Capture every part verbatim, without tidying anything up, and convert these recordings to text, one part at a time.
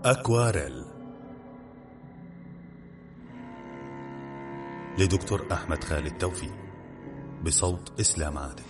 أكواريل لدكتور أحمد خالد توفيق، بصوت إسلام عادل.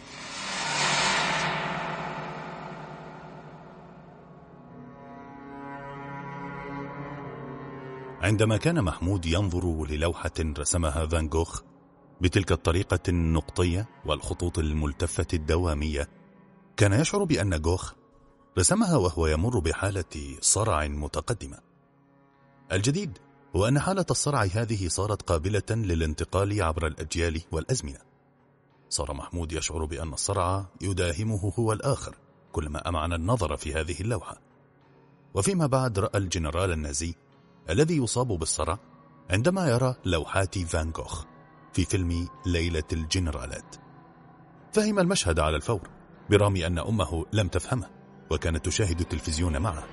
عندما كان محمود ينظر للوحة رسمها فان جوخ بتلك الطريقة النقطية والخطوط الملتفة الدوامية، كان يشعر بأن جوخ رسمها وهو يمر بحالة صرع متقدمة. الجديد هو أن حالة الصرع هذه صارت قابلة للانتقال عبر الأجيال والأزمنة. صار محمود يشعر بأن الصرع يداهمه هو الآخر كلما أمعن النظر في هذه اللوحة. وفيما بعد رأى الجنرال النازي الذي يصاب بالصرع عندما يرى لوحات فان جوخ في فيلم ليلة الجنرالات. فهم المشهد على الفور، برغم أن أمه لم تفهمه وكانت تشاهد التلفزيون معه.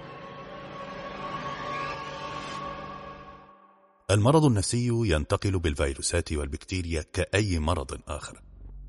المرض النفسي ينتقل بالفيروسات والبكتيريا كأي مرض آخر.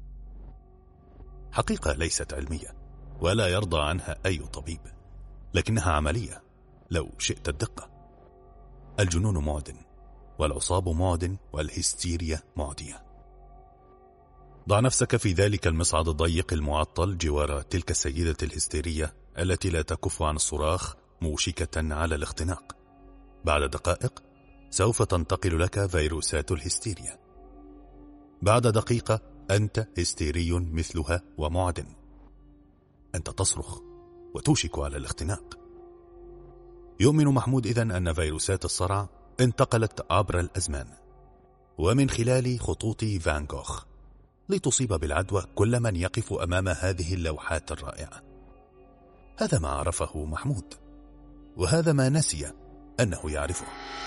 حقيقة ليست علمية ولا يرضى عنها أي طبيب، لكنها عملية لو شئت الدقة. الجنون معدن، والعصاب معدن، والهستيريا معدية. ضع نفسك في ذلك المصعد الضيق المعطل جوار تلك السيدة الهستيرية التي لا تكف عن الصراخ موشكة على الاختناق. بعد دقائق سوف تنتقل لك فيروسات الهستيريا. بعد دقيقة أنت هستيري مثلها ومعدن. أنت تصرخ وتوشك على الاختناق. يؤمن محمود إذن أن فيروسات الصرع انتقلت عبر الأزمان ومن خلال خطوط فان جوخ لتصيب بالعدوى كل من يقف أمام هذه اللوحات الرائعة. هذا ما عرفه محمود، وهذا ما نسي أنه يعرفه.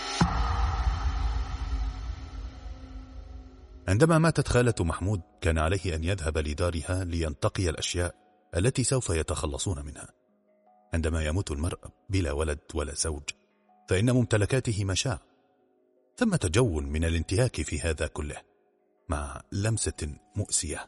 عندما ماتت خالة محمود كان عليه أن يذهب لدارها لينتقي الأشياء التي سوف يتخلصون منها. عندما يموت المرء بلا ولد ولا زوج فإن ممتلكاته مشاع. ثمة جو من الانتهاك في هذا كله مع لمسة مؤسية.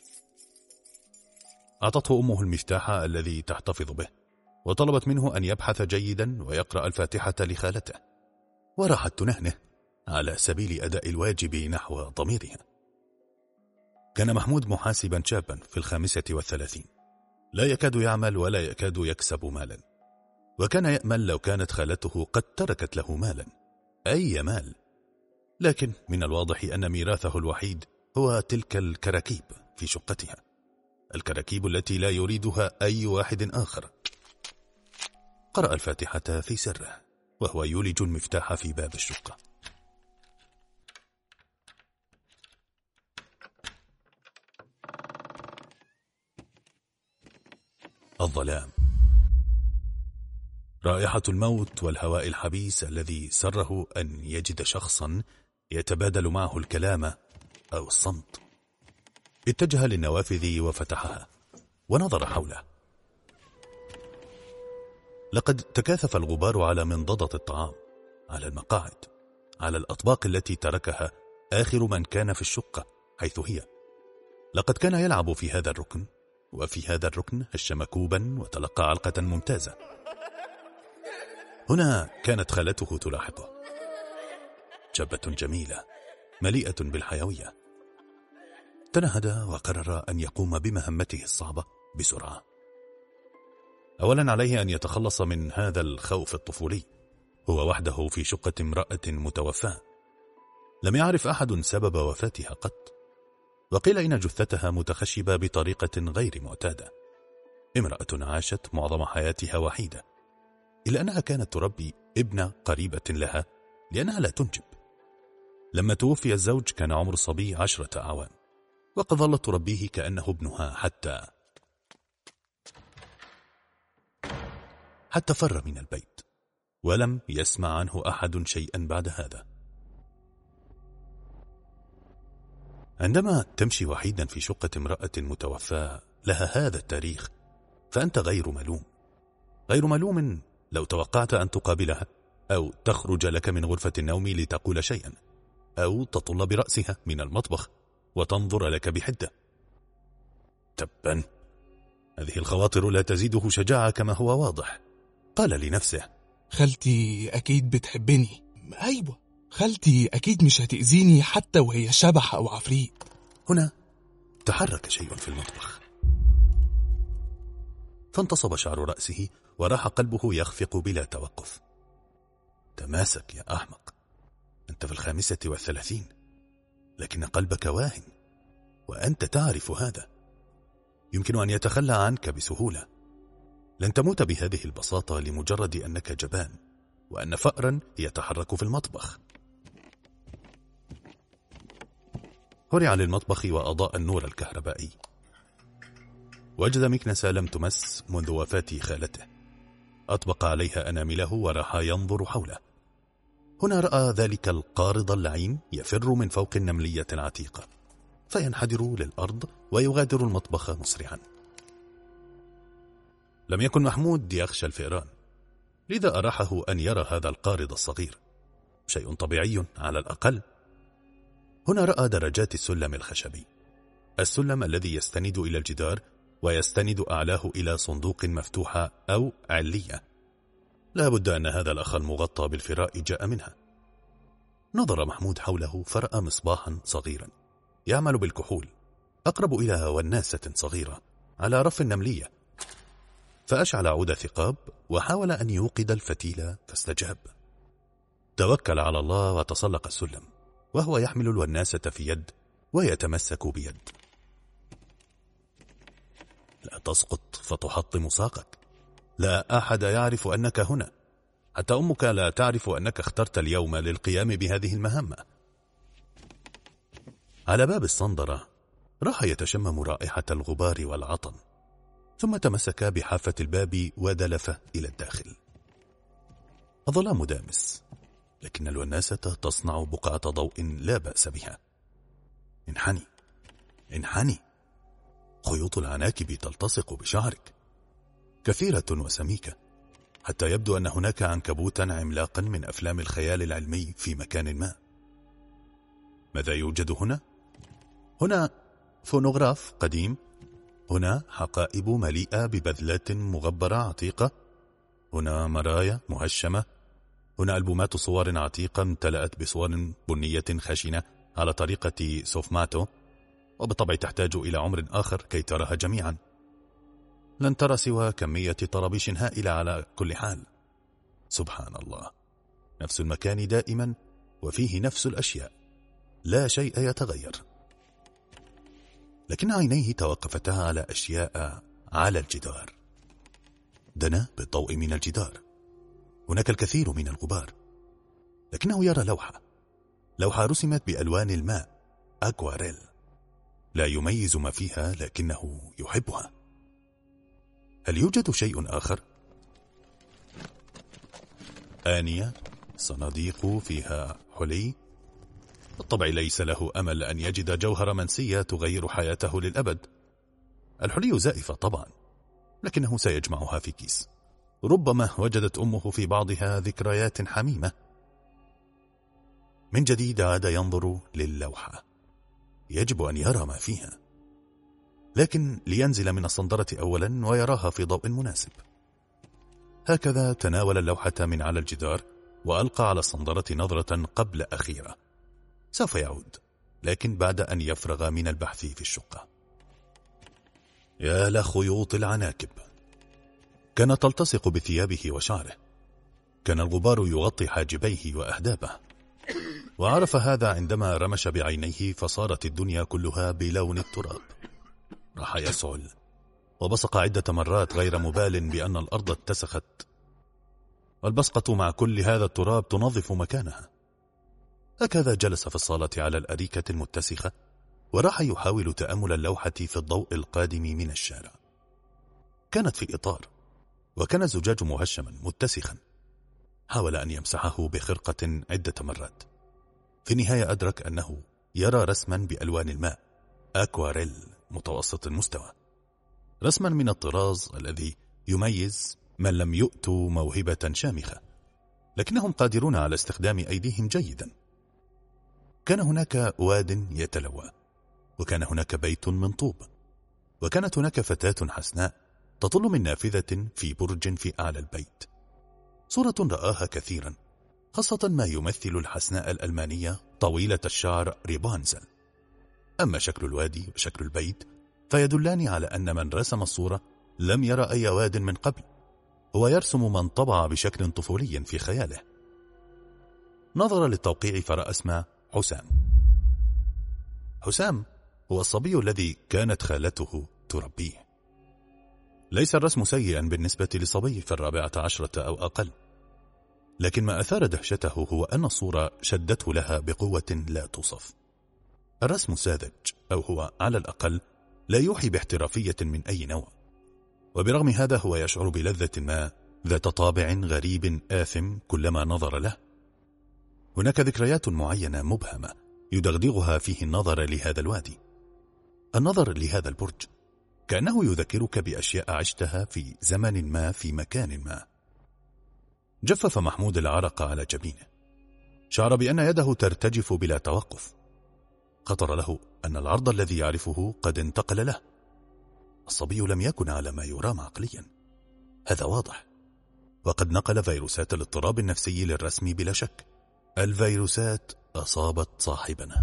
أعطته أمه المفتاح الذي تحتفظ به، وطلبت منه أن يبحث جيدا ويقرأ الفاتحة لخالته، وراحت تنهنه على سبيل أداء الواجب نحو ضميرها. كان محمود محاسبا شابا في الخامسة والثلاثين، لا يكاد يعمل ولا يكاد يكسب مالا، وكان يأمل لو كانت خالته قد تركت له مالا، أي مال. لكن من الواضح أن ميراثه الوحيد هو تلك الكراكيب في شقتها، الكراكيب التي لا يريدها أي واحد آخر. قرأ الفاتحة في سره وهو يولج المفتاح في باب الشقة. الظلام، رائحة الموت والهواء الحبيس الذي سره أن يجد شخصا يتبادل معه الكلام أو الصمت. اتجه للنوافذ وفتحها ونظر حوله. لقد تكاثف الغبار على منضدة الطعام، على المقاعد، على الأطباق التي تركها آخر من كان في الشقة حيث هي. لقد كان يلعب في هذا الركن، وفي هذا الركن هش مكوبا وتلقى علقة ممتازة. هنا كانت خالته تلاحظه، شابة جميلة مليئة بالحيوية. تنهد وقرر أن يقوم بمهمته الصعبة بسرعة. أولا عليه أن يتخلص من هذا الخوف الطفولي. هو وحده في شقة امرأة متوفاة، لم يعرف أحد سبب وفاتها قط، وقيل إن جثتها متخشبة بطريقة غير معتادة. امرأة عاشت معظم حياتها وحيدة، إلا أنها كانت تربي ابنة قريبة لها لأنها لا تنجب. لما توفي الزوج كان عمر الصبي عشرة أعوام، وقد ظلت تربيه كأنه ابنها حتى حتى فر من البيت، ولم يسمع عنه أحد شيئا بعد هذا. عندما تمشي وحيدا في شقة امرأة متوفاة لها هذا التاريخ فأنت غير ملوم. غير ملوم لو توقعت أن تقابلها، أو تخرج لك من غرفة النوم لتقول شيئا، أو تطل برأسها من المطبخ وتنظر لك بحدة. تبا، هذه الخواطر لا تزيده شجاعة كما هو واضح. قال لنفسه: خالتي أكيد بتحبني. أيوة، خالتي أكيد مش هتأذيني حتى وهي شبح أو عفريت. هنا تحرك شيء في المطبخ، فانتصب شعر رأسه وراح قلبه يخفق بلا توقف. تماسك يا أحمق، أنت في الخامسة والثلاثين، لكن قلبك واهن، وأنت تعرف هذا. يمكن أن يتخلى عنك بسهولة. لن تموت بهذه البساطة لمجرد أنك جبان وأن فأرا يتحرك في المطبخ. هرع للمطبخ وأضاء النور الكهربائي. وجد مكنسة لم تمس منذ وفاة خالته. أطبق عليها أنامله وراح ينظر حوله. هنا رأى ذلك القارض اللعين يفر من فوق النملية العتيقة، فينحدر للأرض ويغادر المطبخ مسرعا. لم يكن محمود يخشى الفئران، لذا أراحه أن يرى هذا القارض الصغير، شيء طبيعي على الأقل. هنا رأى درجات السلم الخشبي، السلم الذي يستند إلى الجدار ويستند أعلاه إلى صندوق مفتوحة أو علية. لا بد أن هذا الأخ المغطى بالفراء جاء منها. نظر محمود حوله فرأى مصباحا صغيرا يعمل بالكحول، أقرب إلى وناسة صغيرة على رف النملية، فأشعل عود ثقاب وحاول أن يوقد الفتيلة فاستجاب. توكل على الله وتسلق السلم وهو يحمل الوناسة في يد ويتمسك بيد. لا تسقط فتحطم ساقك، لا أحد يعرف أنك هنا، حتى أمك لا تعرف أنك اخترت اليوم للقيام بهذه المهمة. على باب الصندرة راح يتشمم رائحة الغبار والعطن، ثم تمسك بحافة الباب ودلف إلى الداخل. الظلام دامس، لكن الوناسة تصنع بقعة ضوء لا بأس بها. انحني انحني، خيوط العناكب تلتصق بشعرك، كثيرة وسميكة، حتى يبدو أن هناك عنكبوتا عملاقا من أفلام الخيال العلمي في مكان ما. ماذا يوجد هنا؟ هنا فونوغراف قديم، هنا حقائب مليئة ببذلات مغبرة عتيقة، هنا مرايا مهشمة، هنا ألبومات صور عتيقة امتلأت بصور بنية خشنة على طريقة سوفماتو، وبالطبع تحتاج إلى عمر آخر كي تراها جميعا. لن ترى سوى كمية طرابيش هائلة على كل حال. سبحان الله، نفس المكان دائما وفيه نفس الأشياء، لا شيء يتغير. لكن عينيه توقفتا على أشياء على الجدار. دنا بالضوء من الجدار، هناك الكثير من الغبار، لكنه يرى لوحة لوحة رسمت بألوان الماء، أكواريل. لا يميز ما فيها لكنه يحبها. هل يوجد شيء آخر؟ آنية، صناديق فيها حلي. بالطبع ليس له أمل أن يجد جوهر منسية تغير حياته للأبد. الحلي زائفة طبعا، لكنه سيجمعها في كيس. ربما وجدت أمه في بعضها ذكريات حميمة. من جديد عاد ينظر للوحة، يجب أن يرى ما فيها، لكن لينزل من الصندرة أولا ويراها في ضوء مناسب. هكذا تناول اللوحة من على الجدار وألقى على الصندرة نظرة قبل أخيرة. سوف يعود، لكن بعد أن يفرغ من البحث في الشقة. يا لخيوط العناكب، كانت تلتصق بثيابه وشعره، كان الغبار يغطي حاجبيه وأهدابه، وعرف هذا عندما رمش بعينيه فصارت الدنيا كلها بلون التراب. راح يسعل وبصق عدة مرات غير مبال بأن الأرض اتسخت، والبصقة مع كل هذا التراب تنظف مكانها. هكذا جلس في الصالة على الأريكة المتسخة وراح يحاول تأمل اللوحة في الضوء القادم من الشارع. كانت في إطار، وكان الزجاج مهشما متسخا. حاول أن يمسحه بخرقة عدة مرات. في النهاية أدرك أنه يرى رسما بألوان الماء، أكواريل متوسط المستوى، رسما من الطراز الذي يميز من لم يؤتوا موهبة شامخة، لكنهم قادرون على استخدام أيديهم جيدا. كان هناك واد يتلوى، وكان هناك بيت من طوب، وكانت هناك فتاة حسناء تطل من نافذة في برج في أعلى البيت. صورة رآها كثيرا، خاصة ما يمثل الحسناء الألمانية طويلة الشعر ريبانزل. أما شكل الوادي وشكل البيت فيدلان على أن من رسم الصورة لم يرى أي واد من قبل، هو يرسم من طبع بشكل طفولي في خياله. نظر للتوقيع فرأى اسم حسام. حسام هو الصبي الذي كانت خالته تربيه. ليس الرسم سيئا بالنسبة لصبي في الرابعة عشرة أو أقل، لكن ما أثار دهشته هو أن الصورة شدته لها بقوة لا توصف. الرسم ساذج، أو هو على الأقل لا يوحي باحترافية من أي نوع، وبرغم هذا هو يشعر بلذة ما ذات طابع غريب آثم كلما نظر له. هناك ذكريات معينة مبهمة يدغدغها فيه النظر لهذا الوادي، النظر لهذا البرج، كأنه يذكرك بأشياء عشتها في زمن ما في مكان ما. جفف محمود العرق على جبينه، شعر بأن يده ترتجف بلا توقف. خطر له أن العرض الذي يعرفه قد انتقل له. الصبي لم يكن على ما يرام عقليا، هذا واضح، وقد نقل فيروسات الاضطراب النفسي للرسم بلا شك. الفيروسات أصابت صاحبنا.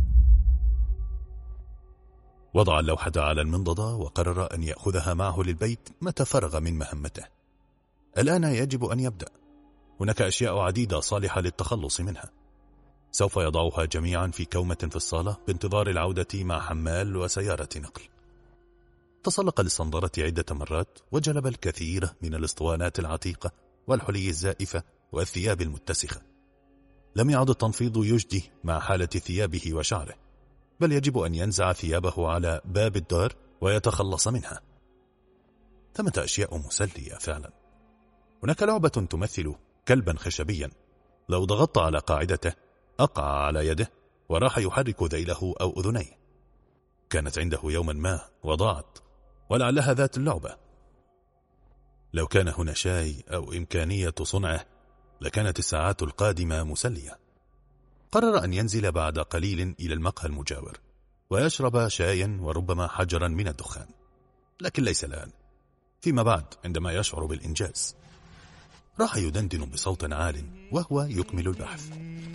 وضع اللوحة على المنضدة وقرر أن يأخذها معه للبيت متى فرغ من مهمته. الآن يجب أن يبدأ، هناك أشياء عديدة صالحة للتخلص منها. سوف يضعها جميعا في كومة في الصالة بانتظار العودة مع حمال وسيارة نقل. تسلق للصندرة عدة مرات وجلب الكثير من الاسطوانات العتيقة والحلي الزائفة والثياب المتسخة. لم يعد التنفيض يجدي مع حالة ثيابه وشعره، بل يجب أن ينزع ثيابه على باب الدار ويتخلص منها. ثمة أشياء مسلية فعلا. هناك لعبة تمثل كلبا خشبيا، لو ضغطت على قاعدته أقع على يده وراح يحرك ذيله أو أذنيه. كانت عنده يوما ما وضاعت، ولعلها ذات اللعبة. لو كان هنا شاي أو إمكانية صنعه لكانت الساعات القادمة مسلية. قرر أن ينزل بعد قليل إلى المقهى المجاور ويشرب شايا وربما حجرا من الدخان، لكن ليس الآن، فيما بعد عندما يشعر بالإنجاز. راح يدندن بصوت عال وهو يكمل البحث.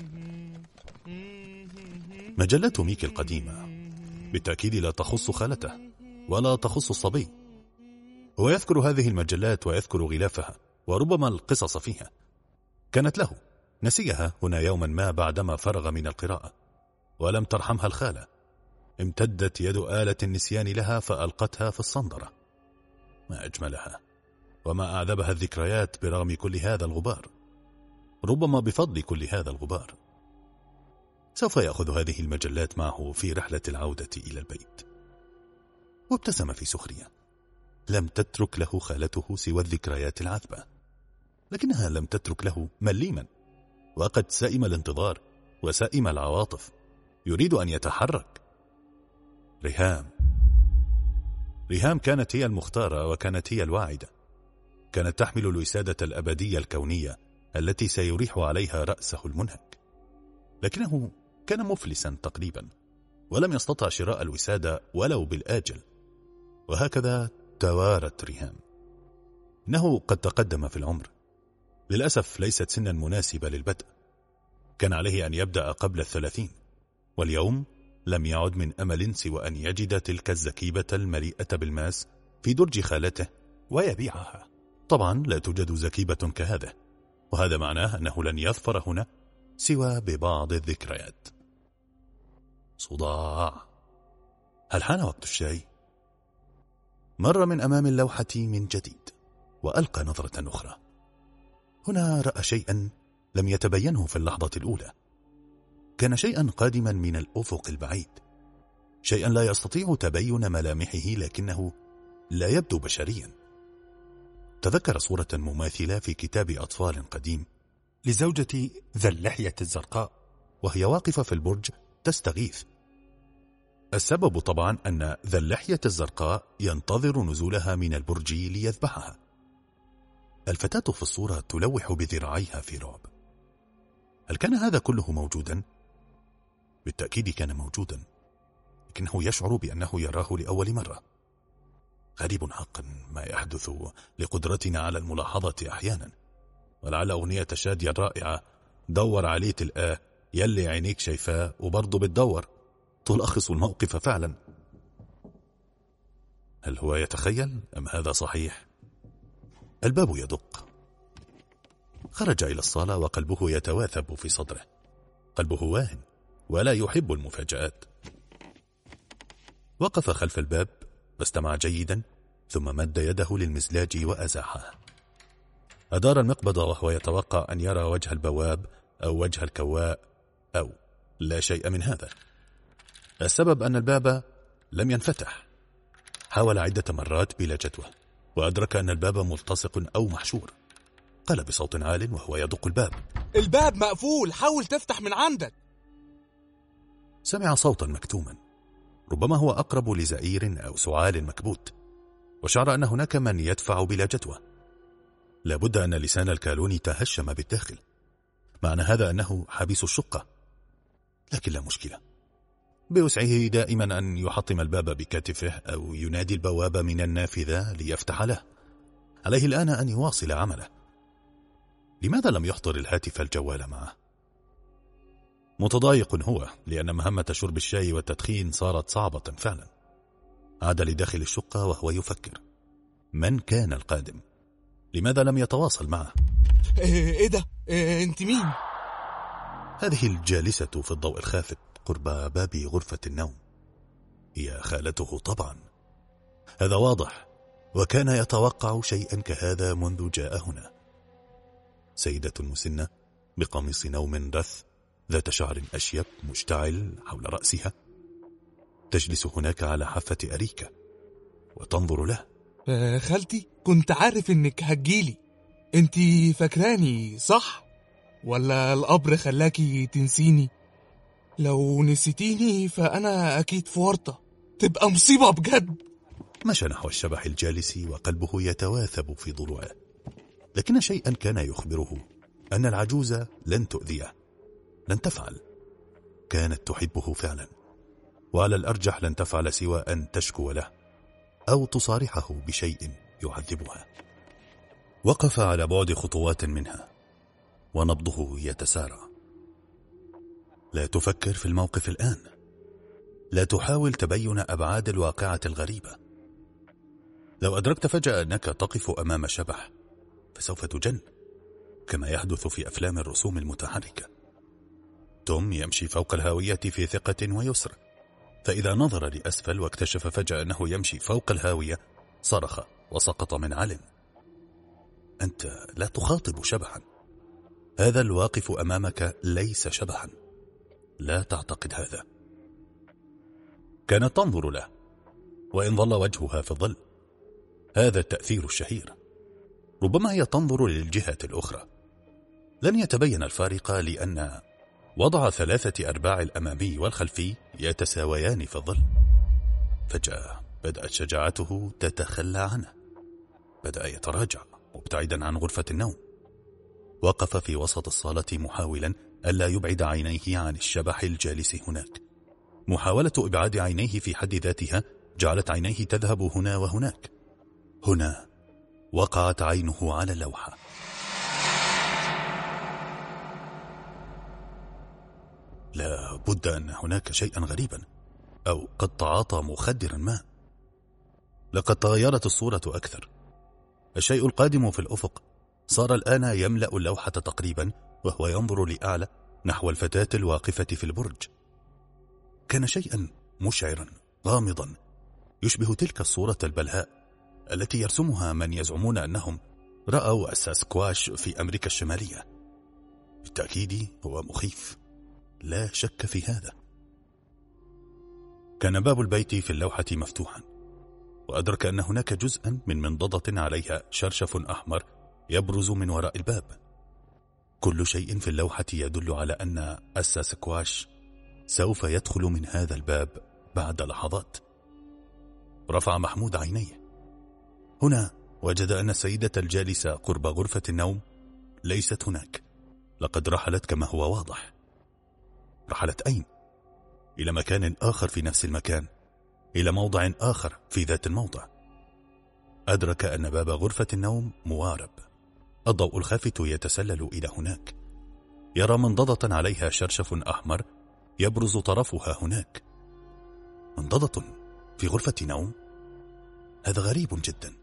مجلة ميكي القديمة بالتأكيد لا تخص خالته ولا تخص الصبي. هو يذكر هذه المجلات ويذكر غلافها وربما القصص فيها. كانت له، نسيها هنا يوما ما بعدما فرغ من القراءة، ولم ترحمها الخالة. امتدت يد آلة النسيان لها فألقتها في الصندرة. ما أجملها وما أعذبها الذكريات برغم كل هذا الغبار، ربما بفضل كل هذا الغبار. سوف يأخذ هذه المجلات معه في رحلة العودة إلى البيت. وابتسم في سخرية. لم تترك له خالته سوى الذكريات العذبة، لكنها لم تترك له مليما، وقد سائم الانتظار وسائم العواطف، يريد أن يتحرك. ريهام ريهام كانت هي المختارة وكانت هي الواعدة. كانت تحمل الوسادة الأبدية الكونية التي سيريح عليها رأسه المنهك، لكنه كان مفلسا تقريبا، ولم يستطع شراء الوسادة ولو بالآجل. وهكذا توارت ريهام. إنه قد تقدم في العمر، للأسف ليست سنا مناسبة للبدء. كان عليه أن يبدأ قبل الثلاثين، واليوم لم يعد من أمل سوى أن يجد تلك الزكيبة المليئة بالماس في درج خالته ويبيعها. طبعا لا توجد زكيبة كهذا، وهذا معناه أنه لن يظفر هنا سوى ببعض الذكريات. صداع. هل حان وقت الشاي؟ مر من أمام اللوحة من جديد وألقى نظرة أخرى. هنا رأى شيئا لم يتبينه في اللحظة الأولى. كان شيئا قادما من الأفق البعيد، شيئا لا يستطيع تبين ملامحه لكنه لا يبدو بشريا. تذكر صورة مماثلة في كتاب أطفال قديم لزوجة ذا اللحية الزرقاء وهي واقفة في البرج تستغيث. السبب طبعا أن ذا اللحية الزرقاء ينتظر نزولها من البرج ليذبحها. الفتاة في الصورة تلوح بذراعيها في رعب. هل كان هذا كله موجودا؟ بالتأكيد كان موجودا، لكنه يشعر بأنه يراه لأول مرة. غريب حقا ما يحدث لقدرتنا على الملاحظة أحيانا. ولعل أغنية شادية الرائعة دور عليه تلقاه يلي عينيك شايفاه وبرضه بتدور. تلخص الموقف فعلا. هل هو يتخيل أم هذا صحيح؟ الباب يدق. خرج إلى الصالة وقلبه يتواثب في صدره. قلبه واهن ولا يحب المفاجآت. وقف خلف الباب واستمع جيدا، ثم مد يده للمزلاج وأزاحها. أدار المقبض وهو يتوقع أن يرى وجه البواب أو وجه الكواء، أو لا شيء من هذا. السبب أن الباب لم ينفتح. حاول عدة مرات بلا جدوى، وأدرك أن الباب ملتصق أو محشور. قال بصوت عال وهو يدق الباب: الباب مقفول، حاول تفتح من عندك. سمع صوتا مكتوما، ربما هو أقرب لزئير أو سعال مكبوت، وشعر أن هناك من يدفع بلا جدوى. لابد أن لسان الكالون تهشم بالداخل، معنى هذا أنه حبيس الشقة. لكن لا مشكلة، بوسعه دائما أن يحطم الباب بكتفه أو ينادي البواب من النافذة ليفتح له. عليه الآن أن يواصل عمله. لماذا لم يحضر الهاتف الجوال معه؟ متضايق هو لأن مهمة شرب الشاي والتدخين صارت صعبة فعلا. عاد لداخل الشقة وهو يفكر: من كان القادم؟ لماذا لم يتواصل معه؟ ايه ده؟ إيه انت مين؟ هذه الجالسة في الضوء الخافت قرب باب غرفة النوم هي خالته طبعا. هذا واضح، وكان يتوقع شيئا كهذا منذ جاء هنا. سيدة مسنة بقميص نوم رث ذات شعر أشيب مشتعل حول رأسها، تجلس هناك على حافة أريكة وتنظر له. آه خالتي، كنت عارف انك هتجيلي. انت فاكراني صح؟ ولا القبر خلاكي تنسيني؟ لو نسيتيني فأنا أكيد في ورطة، تبقى مصيبة بجد. مشى نحو الشبح الجالس وقلبه يتواثب في ضلوعه، لكن شيئا كان يخبره أن العجوز لن تؤذيه، لن تفعل. كانت تحبه فعلا، وعلى الأرجح لن تفعل سوى أن تشكو له أو تصارحه بشيء يعذبها. وقف على بعد خطوات منها ونبضه يتسارع. لا تفكر في الموقف الآن، لا تحاول تبين أبعاد الواقعة الغريبة. لو أدركت فجأة أنك تقف أمام شبح فسوف تجن، كما يحدث في أفلام الرسوم المتحركة. توم يمشي فوق الهاوية في ثقة ويسر، فإذا نظر لأسفل واكتشف فجأة أنه يمشي فوق الهاوية صرخ وسقط من علم. أنت لا تخاطب شبحا، هذا الواقف أمامك ليس شبحا، لا تعتقد هذا. كانت تنظر له وإن ظل وجهها في الظل. هذا التأثير الشهير. ربما هي تنظر للجهة الأخرى. لن يتبين الفارق لأن وضع ثلاثة أرباع الأمامي والخلفي يتساويان في الظل. فجأة بدأت شجاعته تتخلى عنه، بدأ يتراجع مبتعدا عن غرفة النوم. وقف في وسط الصالة محاولا ألا يبعد عينيه عن الشبح الجالس هناك. محاولة إبعاد عينيه في حد ذاتها جعلت عينيه تذهب هنا وهناك. هنا وقعت عينه على اللوحة. لا بد أن هناك شيئا غريبا، أو قد تعاطى مخدرا ما. لقد تغيرت الصورة أكثر. الشيء القادم في الأفق صار الآن يملأ اللوحة تقريبا، وهو ينظر لأعلى نحو الفتاة الواقفة في البرج. كان شيئا مشعرا غامضا يشبه تلك الصورة البلهاء التي يرسمها من يزعمون أنهم رأوا الساسكواش في أمريكا الشمالية. بالتأكيد هو مخيف، لا شك في هذا. كان باب البيت في اللوحة مفتوحا، وأدرك أن هناك جزءا من منضدة عليها شرشف أحمر يبرز من وراء الباب. كل شيء في اللوحة يدل على أن الساسكواش سوف يدخل من هذا الباب بعد لحظات. رفع محمود عينيه. هنا وجد أن السيدة الجالسة قرب غرفة النوم ليست هناك، لقد رحلت كما هو واضح. رحلت أين؟ إلى مكان آخر في نفس المكان، إلى موضع آخر في ذات الموضع. أدرك أن باب غرفة النوم موارب، الضوء الخافت يتسلل إلى هناك. يرى منضدة عليها شرشف أحمر يبرز طرفها هناك. منضدة في غرفة نوم؟ هذا غريب جدا.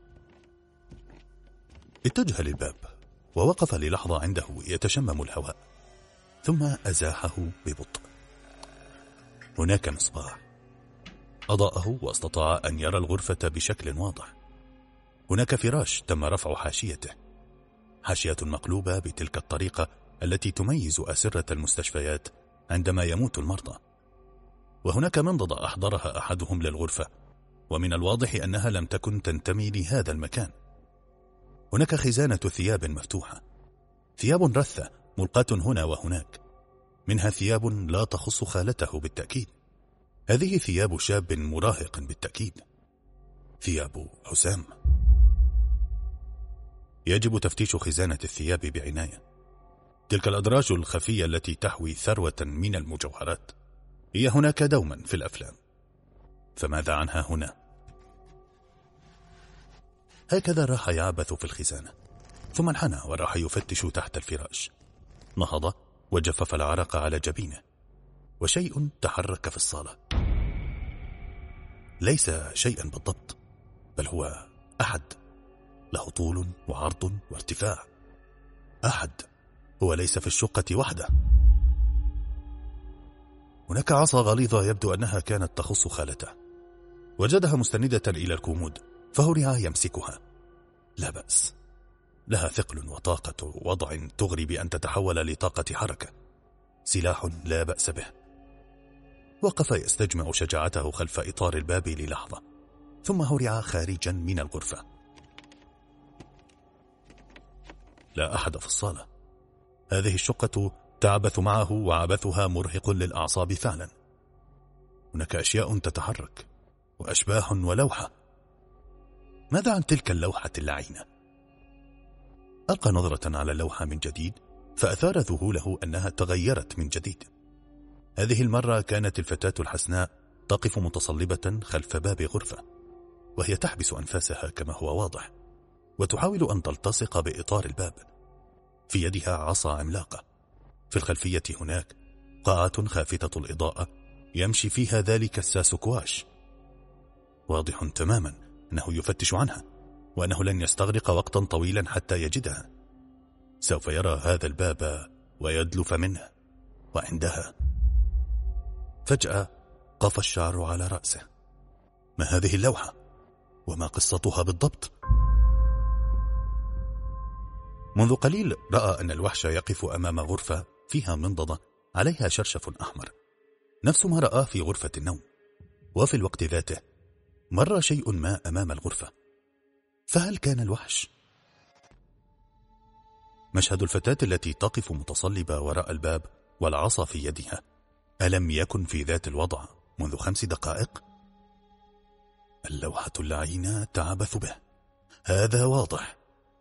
اتجه للباب ووقف للحظة عنده يتشمم الهواء، ثم أزاحه ببطء. هناك مصباح أضاءه واستطاع أن يرى الغرفة بشكل واضح. هناك فراش تم رفع حاشيته، حاشية مقلوبة بتلك الطريقة التي تميز أسرة المستشفيات عندما يموت المرضى. وهناك منضدة أحضرها أحدهم للغرفة، ومن الواضح أنها لم تكن تنتمي لهذا المكان. هناك خزانة ثياب مفتوحة، ثياب رثة ملقاة هنا وهناك، منها ثياب لا تخص خالته بالتأكيد. هذه ثياب شاب مراهق بالتأكيد، ثياب حسام. يجب تفتيش خزانة الثياب بعناية. تلك الأدراج الخفية التي تحوي ثروة من المجوهرات هي هناك دوما في الأفلام، فماذا عنها هنا؟ هكذا راح يعبث في الخزانة، ثم انحنى وراح يفتش تحت الفراش. نهض وجفف العرق على جبينه، وشيء تحرك في الصالة. ليس شيئا بالضبط، بل هو أحد له طول وعرض وارتفاع. أحد هو ليس في الشقة وحده. هناك عصا غليظة يبدو أنها كانت تخص خالته. وجدها مستندة إلى الكومود، فهرع يمسكها. لا بأس، لها ثقل وطاقة وضع تغري بأن تتحول لطاقة حركة. سلاح لا بأس به. وقف يستجمع شجاعته خلف إطار الباب للحظة، ثم هرع خارجا من الغرفة. لا أحد في الصالة. هذه الشقة تعبث معه، وعبثها مرهق للأعصاب فعلا. هناك أشياء تتحرك، وأشباح ولوحة. ماذا عن تلك اللوحة اللعينة؟ ألقى نظرة على اللوحة من جديد، فأثار ذهوله أنها تغيرت من جديد. هذه المرة كانت الفتاة الحسناء تقف متصلبة خلف باب غرفة، وهي تحبس أنفاسها كما هو واضح، وتحاول أن تلتصق بإطار الباب. في يدها عصا عملاقة. في الخلفية هناك قاعة خافتة الإضاءة يمشي فيها ذلك الساسكواش. واضح تماما أنه يفتش عنها، وأنه لن يستغرق وقتا طويلا حتى يجدها. سوف يرى هذا الباب ويدلف منه. وعندها فجأة قف الشعر على رأسه. ما هذه اللوحة؟ وما قصتها بالضبط؟ منذ قليل رأى أن الوحش يقف أمام غرفة فيها منضدة عليها شرشف أحمر، نفس ما رآه في غرفة النوم. وفي الوقت ذاته مر شيء ما أمام الغرفة. فهل كان الوحش؟ مشهد الفتاة التي تقف متصلبة وراء الباب والعصا في يدها، ألم يكن في ذات الوضع منذ خمس دقائق؟ اللوحة اللعينة تعبث به، هذا واضح.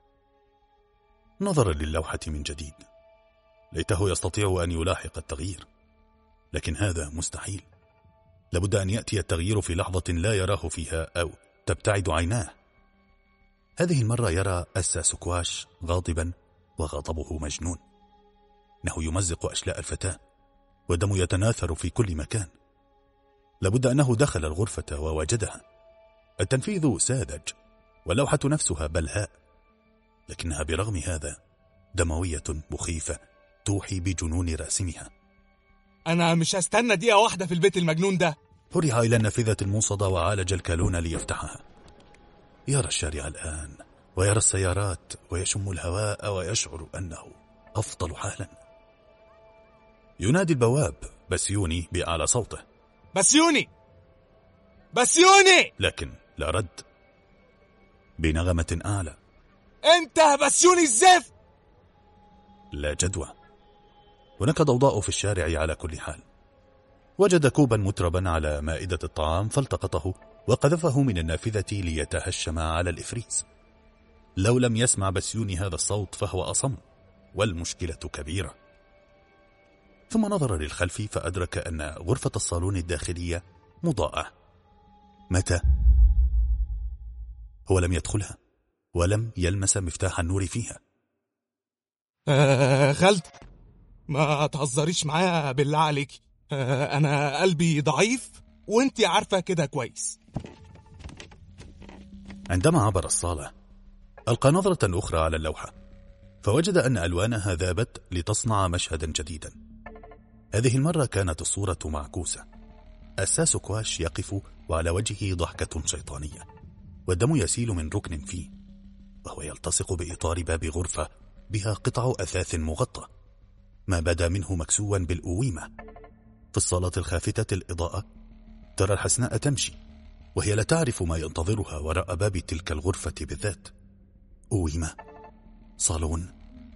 نظر للوحة من جديد. ليته يستطيع أن يلاحق التغيير، لكن هذا مستحيل. لابد أن يأتي التغيير في لحظة لا يراه فيها أو تبتعد عيناه. هذه المرة يرى الساسكواش غاضبا، وغضبه مجنون. إنه يمزق أشلاء الفتاة، ودم يتناثر في كل مكان. لابد أنه دخل الغرفة ووجدها. التنفيذ ساذج، واللوحة نفسها بلهاء، لكنها برغم هذا دموية مخيفة توحي بجنون راسمها. أنا مش هستنى دقيقة واحدة في البيت المجنون ده. هرع إلى النافذة الموصدة وعالج الكالون ليفتحها. يرى الشارع الآن، ويرى السيارات، ويشم الهواء، ويشعر أنه أفضل حالا. ينادي البواب بسيوني بأعلى صوته: بسيوني! بسيوني! لكن لا رد. بنغمة أعلى: أنت بسيوني الزفت! لا جدوى. هناك ضوضاء في الشارع على كل حال. وجد كوبا متربا على مائدة الطعام، فالتقطه وقذفه من النافذة ليتهشم على الإفريز. لو لم يسمع بسيوني هذا الصوت فهو أصم، والمشكلة كبيرة. ثم نظر للخلف فأدرك أن غرفة الصالون الداخلية مضاءة. متى؟ هو لم يدخلها، ولم يلمس مفتاح النور فيها. آه خالتي، ما تهزريش معايا بالله عليك. آه أنا قلبي ضعيف وانتي عارفة كده كويس. عندما عبر الصالة ألقى نظرة أخرى على اللوحة، فوجد أن ألوانها ذابت لتصنع مشهدا جديدا. هذه المرة كانت الصورة معكوسة. الساسكواش يقف وعلى وجهه ضحكة شيطانية، والدم يسيل من ركن فيه، وهو يلتصق بإطار باب غرفة بها قطع أثاث مغطى، ما بدا منه مكسوا بالأويمة. في الصالة الخافتة الإضاءة ترى الحسناء تمشي، وهي لا تعرف ما ينتظرها وراء باب تلك الغرفة بالذات. أويمة، صالون.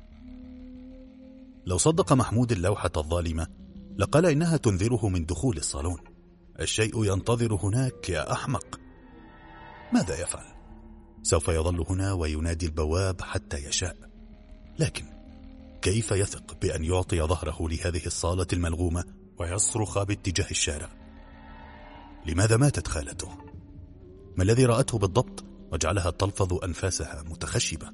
لو صدق محمود اللوحة الظالمة لقال إنها تنذره من دخول الصالون. الشيء ينتظر هناك يا أحمق. ماذا يفعل؟ سوف يظل هنا وينادي البواب حتى يشاء، لكن كيف يثق بأن يعطي ظهره لهذه الصالة الملغومة ويصرخ باتجاه الشارع؟ لماذا ماتت خالته؟ ما الذي رأته بالضبط وجعلها تلفظ أنفاسها متخشبة؟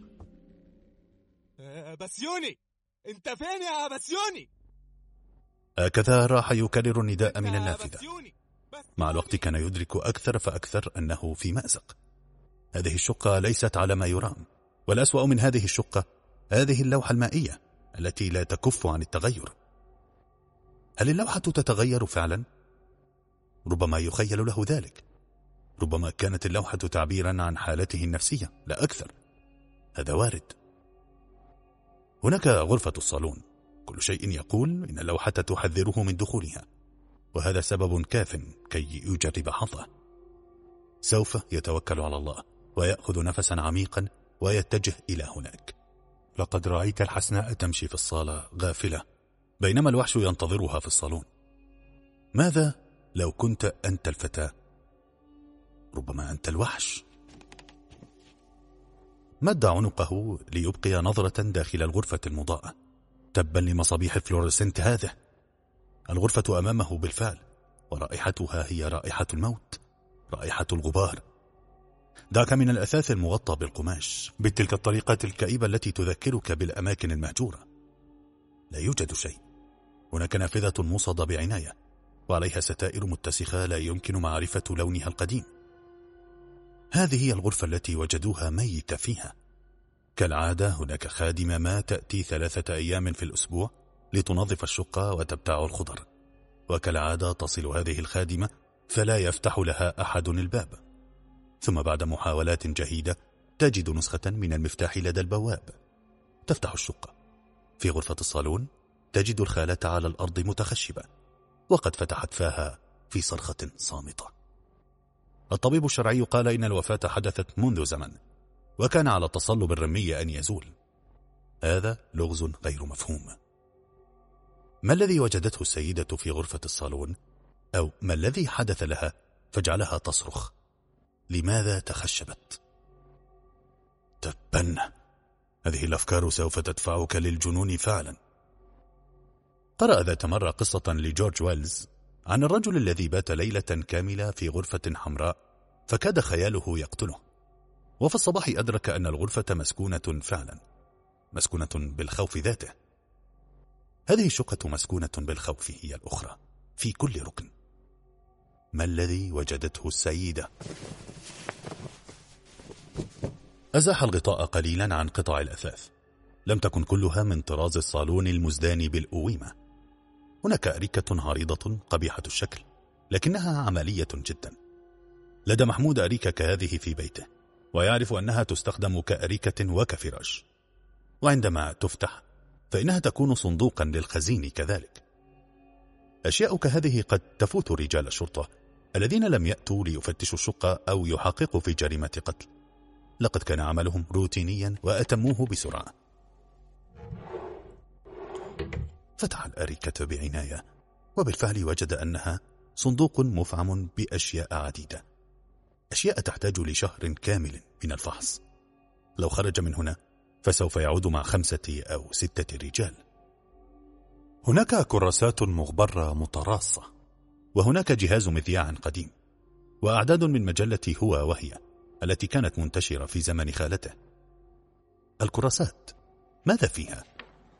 بسيوني، انت فين يا بسيوني؟ هكذا راح يكرر النداء من النافذة. مع الوقت كان يدرك أكثر فأكثر أنه في مأزق. هذه الشقة ليست على ما يرام، والأسوأ من هذه الشقة هذه اللوحة المائية التي لا تكف عن التغير. هل اللوحة تتغير فعلا؟ ربما يخيل له ذلك. ربما كانت اللوحة تعبيرا عن حالته النفسية لا أكثر. هذا وارد. هناك غرفة الصالون، كل شيء يقول إن اللوحة تحذره من دخولها، وهذا سبب كاف كي يجرب حظه. سوف يتوكل على الله ويأخذ نفسا عميقا ويتجه إلى هناك. لقد رأيت الحسناء تمشي في الصالة غافلة بينما الوحش ينتظرها في الصالون. ماذا لو كنت أنت الفتاة؟ ربما أنت الوحش. مد عنقه ليبقي نظرة داخل الغرفة المضاءة. تبا لمصابيح الفلورسنت هذا. الغرفة أمامه بالفعل، ورائحتها هي رائحة الموت، رائحة الغبار. ذاك من الأثاث المغطى بالقماش بتلك الطريقة الكئيبة التي تذكرك بالأماكن المهجورة. لا يوجد شيء. هناك نافذة موصدة بعناية وعليها ستائر متسخة لا يمكن معرفة لونها القديم. هذه هي الغرفة التي وجدوها ميتة فيها. كالعادة هناك خادمة ما تأتي ثلاثة أيام في الأسبوع لتنظف الشقة وتبتاع الخضر، وكالعادة تصل هذه الخادمة فلا يفتح لها أحد الباب، ثم بعد محاولات جهيدة تجد نسخة من المفتاح لدى البواب. تفتح الشقة. في غرفة الصالون تجد الخالة على الأرض متخشبة، وقد فتحت فاها في صرخة صامتة. الطبيب الشرعي قال إن الوفاة حدثت منذ زمن، وكان على التصلب الرمي أن يزول. هذا لغز غير مفهوم. ما الذي وجدته السيدة في غرفة الصالون؟ أو ما الذي حدث لها فجعلها تصرخ؟ لماذا تخشبت؟ تبا، هذه الأفكار سوف تدفعك للجنون فعلا. قرأ ذات مرة قصة لجورج ويلز عن الرجل الذي بات ليلة كاملة في غرفة حمراء فكاد خياله يقتله، وفي الصباح أدرك أن الغرفة مسكونة فعلا، مسكونة بالخوف ذاته. هذه الشقة مسكونة بالخوف هي الأخرى في كل ركن. ما الذي وجدته السيدة؟ أزاح الغطاء قليلا عن قطع الأثاث. لم تكن كلها من طراز الصالون المزدان بالأويمة. هناك أريكة عريضة قبيحة الشكل، لكنها عملية جدا. لدى محمود أريكة كهذه في بيته، ويعرف أنها تستخدم كأريكة وكفراش، وعندما تفتح فإنها تكون صندوقا للخزين كذلك. أشياء كهذه قد تفوت رجال الشرطة الذين لم يأتوا ليفتشوا الشقة أو يحققوا في جريمة قتل. لقد كان عملهم روتينيا وأتموه بسرعة. فتح الأريكة بعناية، وبالفعل وجد أنها صندوق مفعم بأشياء عديدة، أشياء تحتاج لشهر كامل من الفحص. لو خرج من هنا فسوف يعود مع خمسة أو ستة رجال. هناك كراسات مغبرة متراصة، وهناك جهاز مذياع قديم، وأعداد من مجلة هو وهي التي كانت منتشرة في زمن خالته. الكراسات ماذا فيها؟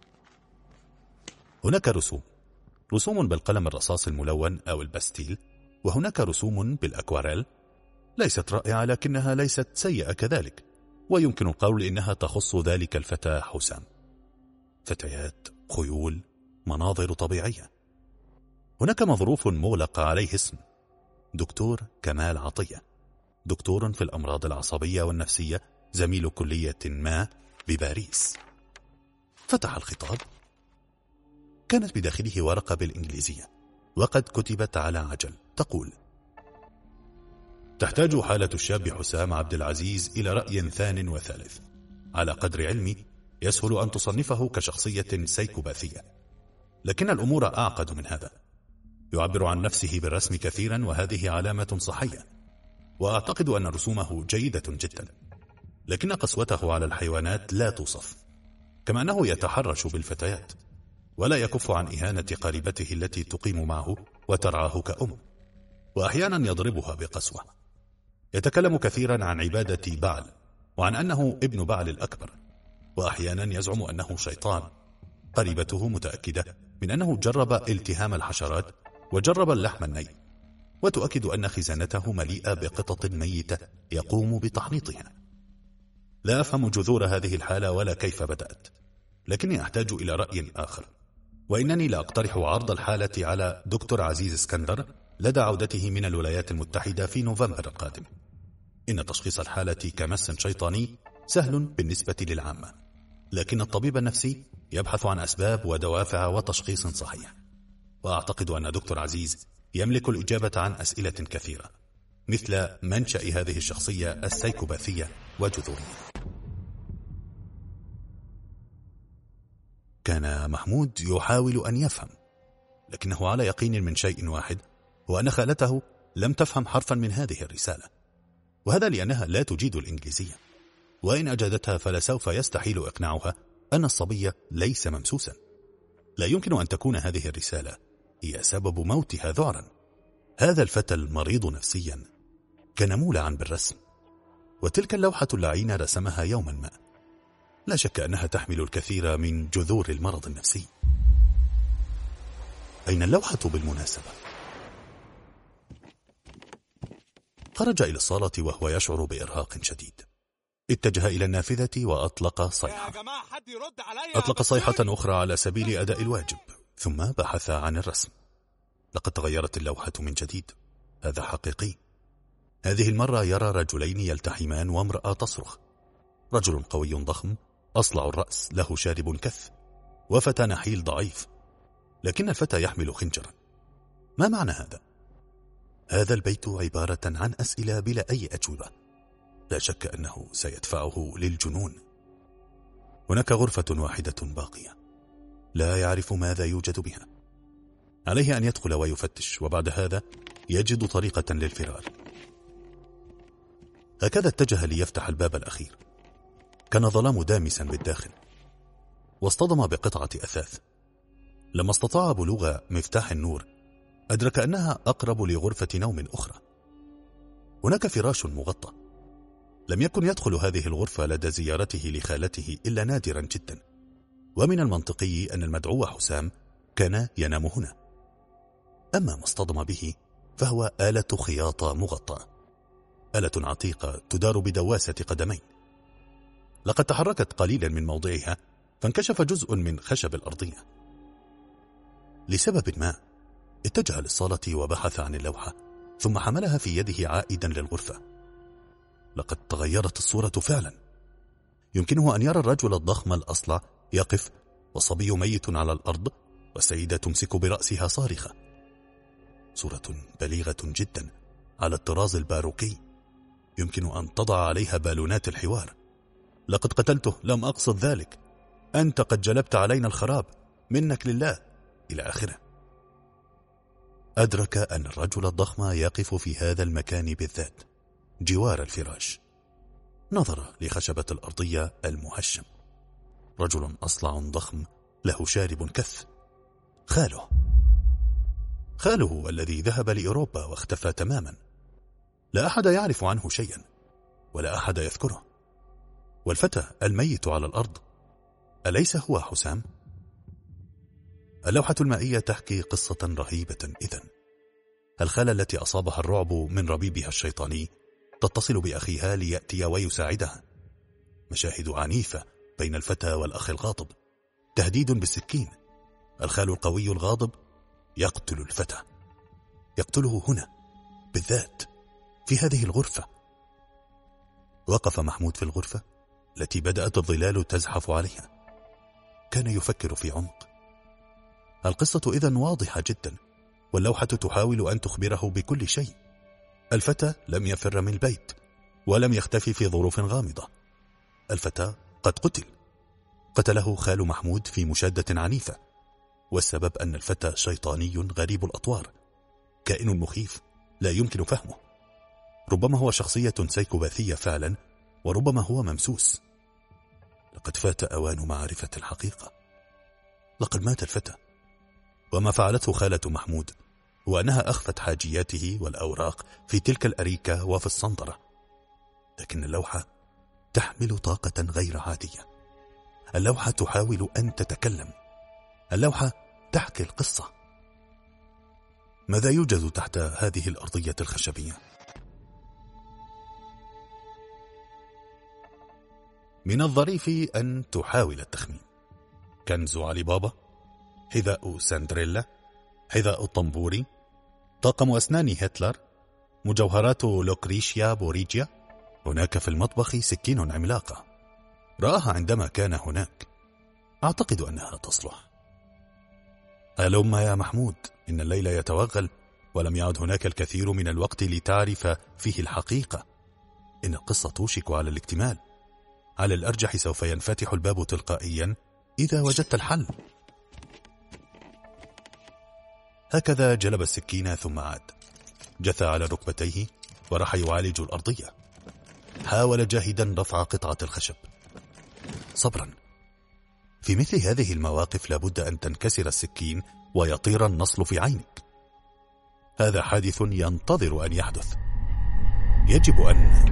هناك رسوم رسوم بالقلم الرصاص الملون أو الباستيل، وهناك رسوم بالأكواريل. ليست رائعة لكنها ليست سيئة كذلك، ويمكن القول إنها تخص ذلك الفتى حسام. فتيات، خيول، مناظر طبيعية. هناك مظروف مغلق عليه اسم دكتور كمال عطية، دكتور في الأمراض العصبية والنفسية، زميل كلية ما بباريس. فتح الخطاب. كانت بداخله ورقة بالإنجليزية وقد كتبت على عجل تقول: تحتاج حالة الشاب حسام عبد العزيز إلى رأي ثان وثالث. على قدر علمي يسهل أن تصنفه كشخصية سيكوباثية، لكن الأمور أعقد من هذا. يعبر عن نفسه بالرسم كثيرا، وهذه علامة صحية، وأعتقد أن رسومه جيدة جدا، لكن قسوته على الحيوانات لا توصف، كما أنه يتحرش بالفتيات ولا يكف عن إهانة قريبته التي تقيم معه وترعاه كأم، وأحيانا يضربها بقسوة. يتكلم كثيرا عن عبادة بعل وعن أنه ابن بعل الأكبر، وأحيانا يزعم أنه شيطان. قريبته متأكدة من أنه جرب التهام الحشرات وجرب اللحم الني، وتؤكد أن خزانته مليئة بقطط ميتة يقوم بتحنيطها. لا أفهم جذور هذه الحالة ولا كيف بدأت، لكني أحتاج إلى رأي آخر، وإنني لا أقترح عرض الحالة على دكتور عزيز اسكندر لدى عودته من الولايات المتحدة في نوفمبر القادم. إن تشخيص الحالة كمس شيطاني سهل بالنسبة للعامة، لكن الطبيب النفسي يبحث عن أسباب ودوافع وتشخيص صحيح، وأعتقد أن دكتور عزيز يملك الإجابة عن أسئلة كثيرة، مثل منشأ هذه الشخصية السيكوباثية وجذورها. كان محمود يحاول أن يفهم، لكنه على يقين من شيء واحد، وأن خالته لم تفهم حرفا من هذه الرسالة، وهذا لأنها لا تجيد الإنجليزية، وإن أجادتها فلسوف يستحيل إقناعها أن الصبي ليس ممسوسا. لا يمكن أن تكون هذه الرسالة هي سبب موتها ذعرا. هذا الفتى المريض نفسيا كان مولعا بالرسم، وتلك اللوحة اللعينة رسمها يوما ما. لا شك أنها تحمل الكثير من جذور المرض النفسي. أين اللوحة بالمناسبة؟ خرج إلى الصالة وهو يشعر بإرهاق شديد. اتجه إلى النافذة وأطلق صيحة. أطلق صيحة أخرى على سبيل أداء الواجب، ثم بحث عن الرسم. لقد تغيرت اللوحة من جديد، هذا حقيقي. هذه المرة يرى رجلين يلتحمان وامرأة تصرخ. رجل قوي ضخم أصلع الرأس له شارب كث، وفتى نحيل ضعيف، لكن الفتى يحمل خنجرا. ما معنى هذا؟ هذا البيت عبارة عن أسئلة بلا أي أجوبة. لا شك أنه سيدفعه للجنون. هناك غرفة واحدة باقية، لا يعرف ماذا يوجد بها. عليه أن يدخل ويفتش، وبعد هذا يجد طريقة للفرار. هكذا اتجه ليفتح الباب الأخير. كان ظلام دامسا بالداخل، واصطدم بقطعة أثاث. لما استطاع بلوغ مفتاح النور أدرك أنها أقرب لغرفة نوم أخرى. هناك فراش مغطى. لم يكن يدخل هذه الغرفة لدى زيارته لخالته إلا نادرا جدا، ومن المنطقي أن المدعو حسام كان ينام هنا. أما ما اصطدم به فهو آلة خياطة مغطاة، آلة عتيقة تدار بدواسة قدمين. لقد تحركت قليلا من موضعها فانكشف جزء من خشب الأرضية. لسبب ما اتجه للصالة وبحث عن اللوحة، ثم حملها في يده عائدا للغرفة. لقد تغيرت الصورة فعلا. يمكنه أن يرى الرجل الضخم الأصلع يقف، وصبي ميت على الأرض، والسيدة تمسك برأسها صارخة. صورة بليغة جدا على الطراز الباروكي، يمكن أن تضع عليها بالونات الحوار. لقد قتلته، لم أقصد ذلك، أنت قد جلبت علينا الخراب، منك لله، إلى آخره. أدرك أن الرجل الضخم يقف في هذا المكان بالذات جوار الفراش. نظر لخشبة الأرضية المهشم. رجل أصلع ضخم له شارب كث. خاله خاله الذي ذهب لأوروبا واختفى تماما. لا أحد يعرف عنه شيئا، ولا أحد يذكره. والفتى الميت على الأرض أليس هو حسام؟ اللوحة المائية تحكي قصة رهيبة إذن. الخالة التي أصابها الرعب من ربيبها الشيطاني تتصل بأخيها ليأتي ويساعدها. مشاهد عنيفة بين الفتى والأخ الغاضب، تهديد بالسكين. الخال القوي الغاضب يقتل الفتى، يقتله هنا بالذات في هذه الغرفة. وقف محمود في الغرفة التي بدأت الظلال تزحف عليها. كان يفكر في عمق. القصة إذن واضحة جدا، واللوحة تحاول أن تخبره بكل شيء. الفتى لم يفر من البيت ولم يختفي في ظروف غامضة. الفتى قد قتل، قتله خال محمود في مشادة عنيفة، والسبب أن الفتى شيطاني غريب الأطوار، كائن مخيف لا يمكن فهمه. ربما هو شخصية سيكوباثية فعلا، وربما هو ممسوس. لقد فات أوان معرفة الحقيقة. لقد مات الفتى، وما فعلته خالة محمود هو أنها أخفت حاجياته والأوراق في تلك الأريكة وفي الصندرة. لكن اللوحة تحمل طاقة غير عادية. اللوحة تحاول أن تتكلم. اللوحة تحكي القصة. ماذا يوجد تحت هذه الأرضية الخشبية؟ من الظريف أن تحاول التخمين. كنز علي بابا، حذاء سندريلا، حذاء الطنبوري، طاقم أسنان هتلر، مجوهرات لوكريشيا بوريجيا. هناك في المطبخ سكين عملاقة رآها عندما كان هناك. أعتقد أنها تصلح. هلم يا محمود، إن الليل يتوغل ولم يعد هناك الكثير من الوقت لتعرف فيه الحقيقة. إن القصة توشك على الاكتمال. على الأرجح سوف ينفتح الباب تلقائيا إذا وجدت الحل. هكذا جلب السكين ثم عاد. جثى على ركبتيه وراح يعالج الأرضية. حاول جاهدا رفع قطعة الخشب. صبرا، في مثل هذه المواقف لابد أن تنكسر السكين ويطير النصل في عينك. هذا حادث ينتظر أن يحدث. يجب أن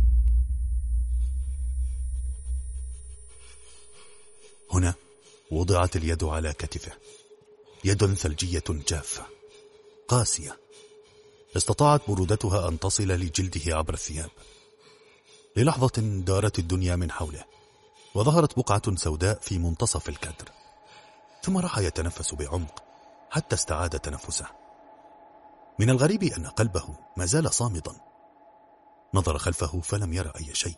هنا وضعت اليد على كتفه. يد ثلجية جافة قاسية، استطاعت برودتها أن تصل لجلده عبر الثياب. للحظة دارت الدنيا من حوله، وظهرت بقعة سوداء في منتصف الكدر. ثم راح يتنفس بعمق حتى استعاد تنفسه. من الغريب أن قلبه ما زال صامدا. نظر خلفه فلم يرى أي شيء.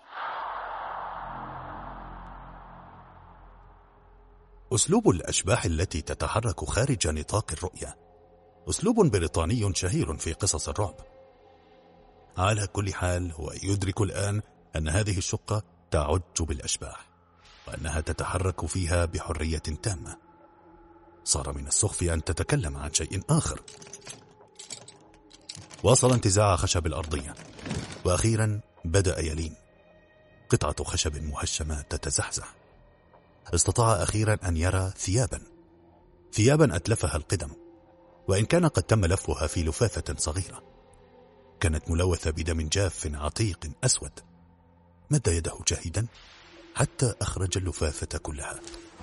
أسلوب الأشباح التي تتحرك خارج نطاق الرؤية أسلوب بريطاني شهير في قصص الرعب. على كل حال، هو يدرك الآن أن هذه الشقة تعج بالأشباح، وأنها تتحرك فيها بحرية تامة. صار من السخف أن تتكلم عن شيء آخر. واصل انتزاع خشب الأرضية، وأخيرا بدأ يلين. قطعة خشب مهشمة تتزحزح. استطاع أخيرا أن يرى ثيابا ثيابا أتلفها القدم، وإن كان قد تم لفها في لفافة صغيرة. كانت ملوثة بدم جاف عتيق أسود. مد يده جاهدا حتى أخرج اللفافة كلها.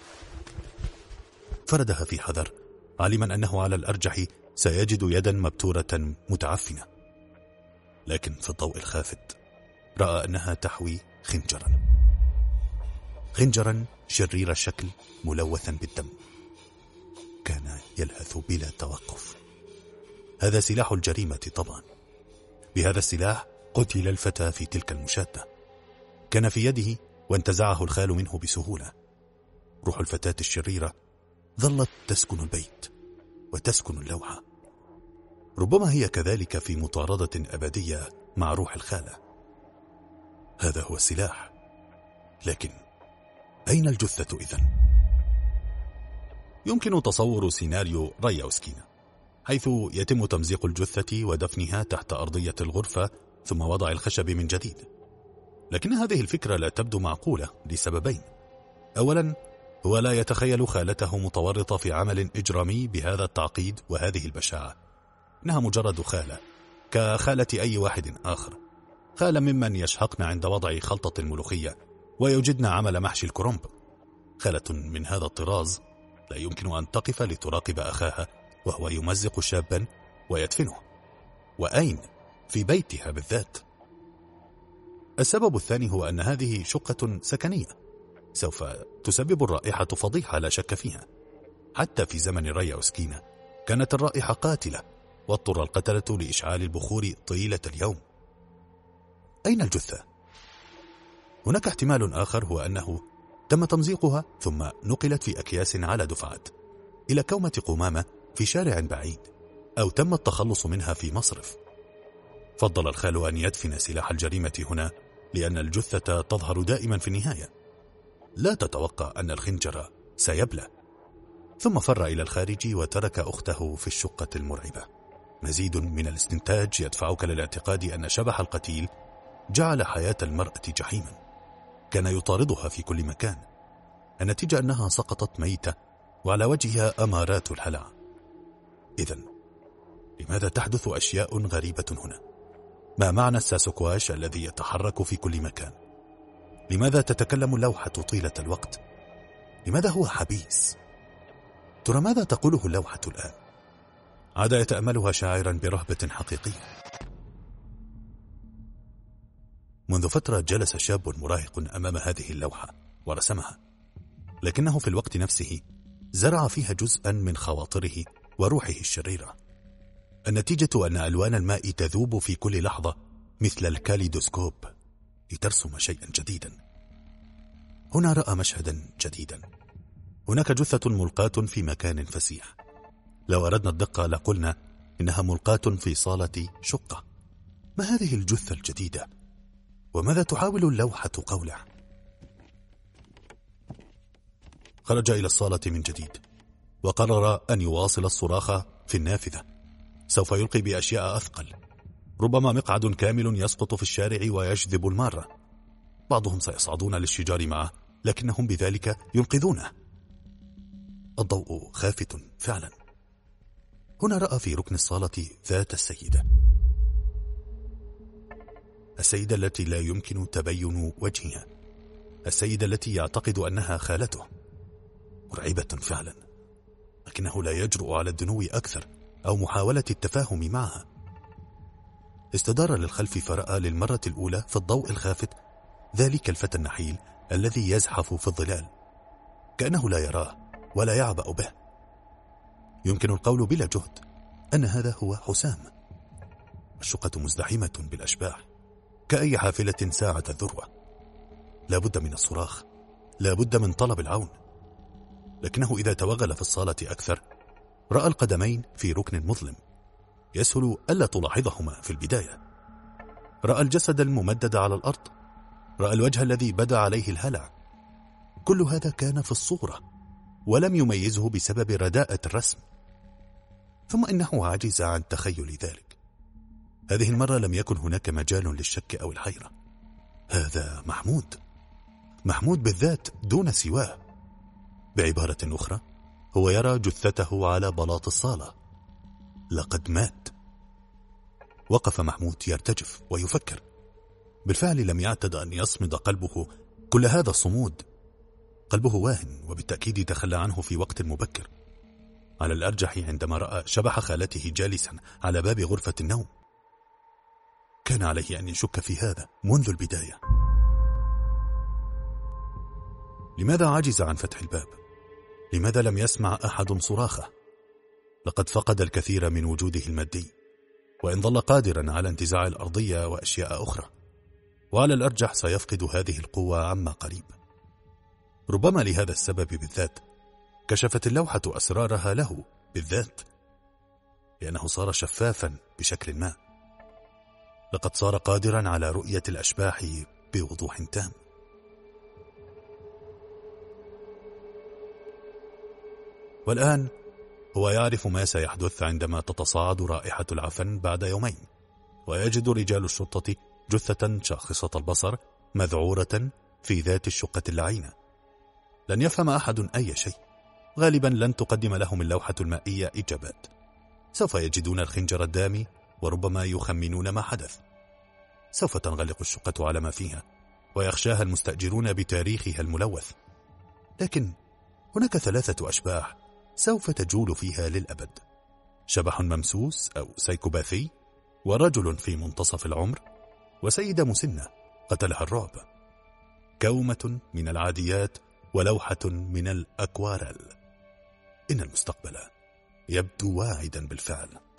فردها في حذر، عالما أنه على الأرجح سيجد يدا مبتورة متعفنة. لكن في الضوء الخافت رأى أنها تحوي خنجرا خنجرا شرير الشكل ملوثا بالدم. كان يلهث بلا توقف. هذا سلاح الجريمة طبعا. بهذا السلاح قتل الفتى في تلك المشادة. كان في يده وانتزعه الخال منه بسهولة. روح الفتاة الشريرة ظلت تسكن البيت وتسكن اللوحة. ربما هي كذلك في مطاردة أبدية مع روح الخالة. هذا هو السلاح. لكن أين الجثة إذن؟ يمكن تصور سيناريو رايوسكينا، حيث يتم تمزيق الجثة ودفنها تحت أرضية الغرفة ثم وضع الخشب من جديد. لكن هذه الفكرة لا تبدو معقولة لسببين. أولا، هو لا يتخيل خالته متورطة في عمل إجرامي بهذا التعقيد وهذه البشاعة. إنها مجرد خالة كخالة أي واحد آخر. خالة ممن يشهقن عند وضع خلطة الملوخية ويوجدن عمل محشي الكرنب. خالة من هذا الطراز لا يمكن أن تقف لتراقب أخاها وهو يمزق شابا ويدفنه. وأين؟ في بيتها بالذات. السبب الثاني هو أن هذه شقة سكنية سوف تسبب الرائحة فضيحة لا شك فيها. حتى في زمن ريا وسكينة كانت الرائحة قاتلة، واضطر القتلة لإشعال البخور طيلة اليوم. أين الجثة؟ هناك احتمال آخر، هو أنه تم تمزيقها ثم نقلت في أكياس على دفعات إلى كومة قمامة في شارع بعيد، أو تم التخلص منها في مصرف. فضل الخال أن يدفن سلاح الجريمة هنا لأن الجثة تظهر دائما في النهاية. لا تتوقع أن الخنجر سيبلى. ثم فر إلى الخارج وترك أخته في الشقة المرعبة. مزيد من الاستنتاج يدفعك للاعتقاد أن شبح القتيل جعل حياة المرأة جحيما، كان يطاردها في كل مكان. النتيجة أنها سقطت ميتة وعلى وجهها أمارات الهلع. إذن لماذا تحدث أشياء غريبة هنا؟ ما معنى الساسكواش الذي يتحرك في كل مكان؟ لماذا تتكلم اللوحة طيلة الوقت؟ لماذا هو حبيس؟ ترى ماذا تقوله اللوحة الآن؟ عاد يتأملها شاعرا برهبة حقيقية. منذ فترة جلس شاب مراهق أمام هذه اللوحة ورسمها، لكنه في الوقت نفسه زرع فيها جزءا من خواطره وروحه الشريرة. النتيجة أن ألوان الماء تذوب في كل لحظة مثل الكاليدوسكوب لترسم شيئا جديدا. هنا رأى مشهدا جديدا. هناك جثة ملقاة في مكان فسيح. لو أردنا الدقة لقلنا إنها ملقاة في صالة شقة. ما هذه الجثة الجديدة؟ وماذا تحاول اللوحة قوله؟ خرج إلى الصالة من جديد وقرر أن يواصل الصراخ في النافذة. سوف يلقي بأشياء أثقل، ربما مقعد كامل يسقط في الشارع ويجذب المارة. بعضهم سيصعدون للشجار معه، لكنهم بذلك ينقذونه. الضوء خافت فعلا. هنا رأى في ركن الصالة ذات السيدة، السيدة التي لا يمكن تبين وجهها، السيدة التي يعتقد أنها خالته. مرعبة فعلا، لكنه لا يجرؤ على الدنو أكثر أو محاولة التفاهم معها. استدار للخلف فرأى للمرة الأولى في الضوء الخافت ذلك الفتى النحيل الذي يزحف في الظلال، كأنه لا يراه ولا يعبأ به. يمكن القول بلا جهد أن هذا هو حسام. الشقة مزدحمة بالأشباح كأي حافلة ساعة الذروة. لا بد من الصراخ، لا بد من طلب العون. لكنه إذا توغل في الصالة أكثر رأى القدمين في ركن مظلم يسهل ألا تلاحظهما في البداية. رأى الجسد الممدد على الأرض، رأى الوجه الذي بدا عليه الهلع. كل هذا كان في الصورة ولم يميزه بسبب رداءة الرسم. ثم إنه عجز عن تخيل ذلك. هذه المرة لم يكن هناك مجال للشك أو الحيرة. هذا محمود، محمود بالذات دون سواه. بعبارة أخرى، هو يرى جثته على بلاط الصالة. لقد مات. وقف محمود يرتجف ويفكر. بالفعل لم يعتد أن يصمد قلبه كل هذا الصمود. قلبه واهن وبالتأكيد تخلى عنه في وقت مبكر، على الأرجح عندما رأى شبح خالته جالسا على باب غرفة النوم. كان عليه أن يشك في هذا منذ البداية. لماذا عجز عن فتح الباب؟ لماذا لم يسمع أحد صراخه؟ لقد فقد الكثير من وجوده المادي، وإن ظل قادرا على انتزاع الأرضية وأشياء أخرى، وعلى الأرجح سيفقد هذه القوة عما قريب. ربما لهذا السبب بالذات كشفت اللوحة أسرارها له بالذات، لأنه صار شفافا بشكل ما. لقد صار قادرا على رؤية الأشباح بوضوح تام. والآن هو يعرف ما سيحدث عندما تتصاعد رائحة العفن بعد يومين، ويجد رجال الشرطة جثة شاخصة البصر مذعورة في ذات الشقة اللعينة. لن يفهم أحد أي شيء. غالبا لن تقدم لهم اللوحة المائية إجابات. سوف يجدون الخنجر الدامي وربما يخمنون ما حدث. سوف تنغلق الشقة على ما فيها ويخشاها المستأجرون بتاريخها الملوث. لكن هناك ثلاثة أشباح سوف تجول فيها للأبد. شبح ممسوس أو سيكوباثي، ورجل في منتصف العمر، وسيدة مسنة قتلها الرعب. كومة من العاديات ولوحة من الأكوارل. إن المستقبل يبدو واعدا بالفعل.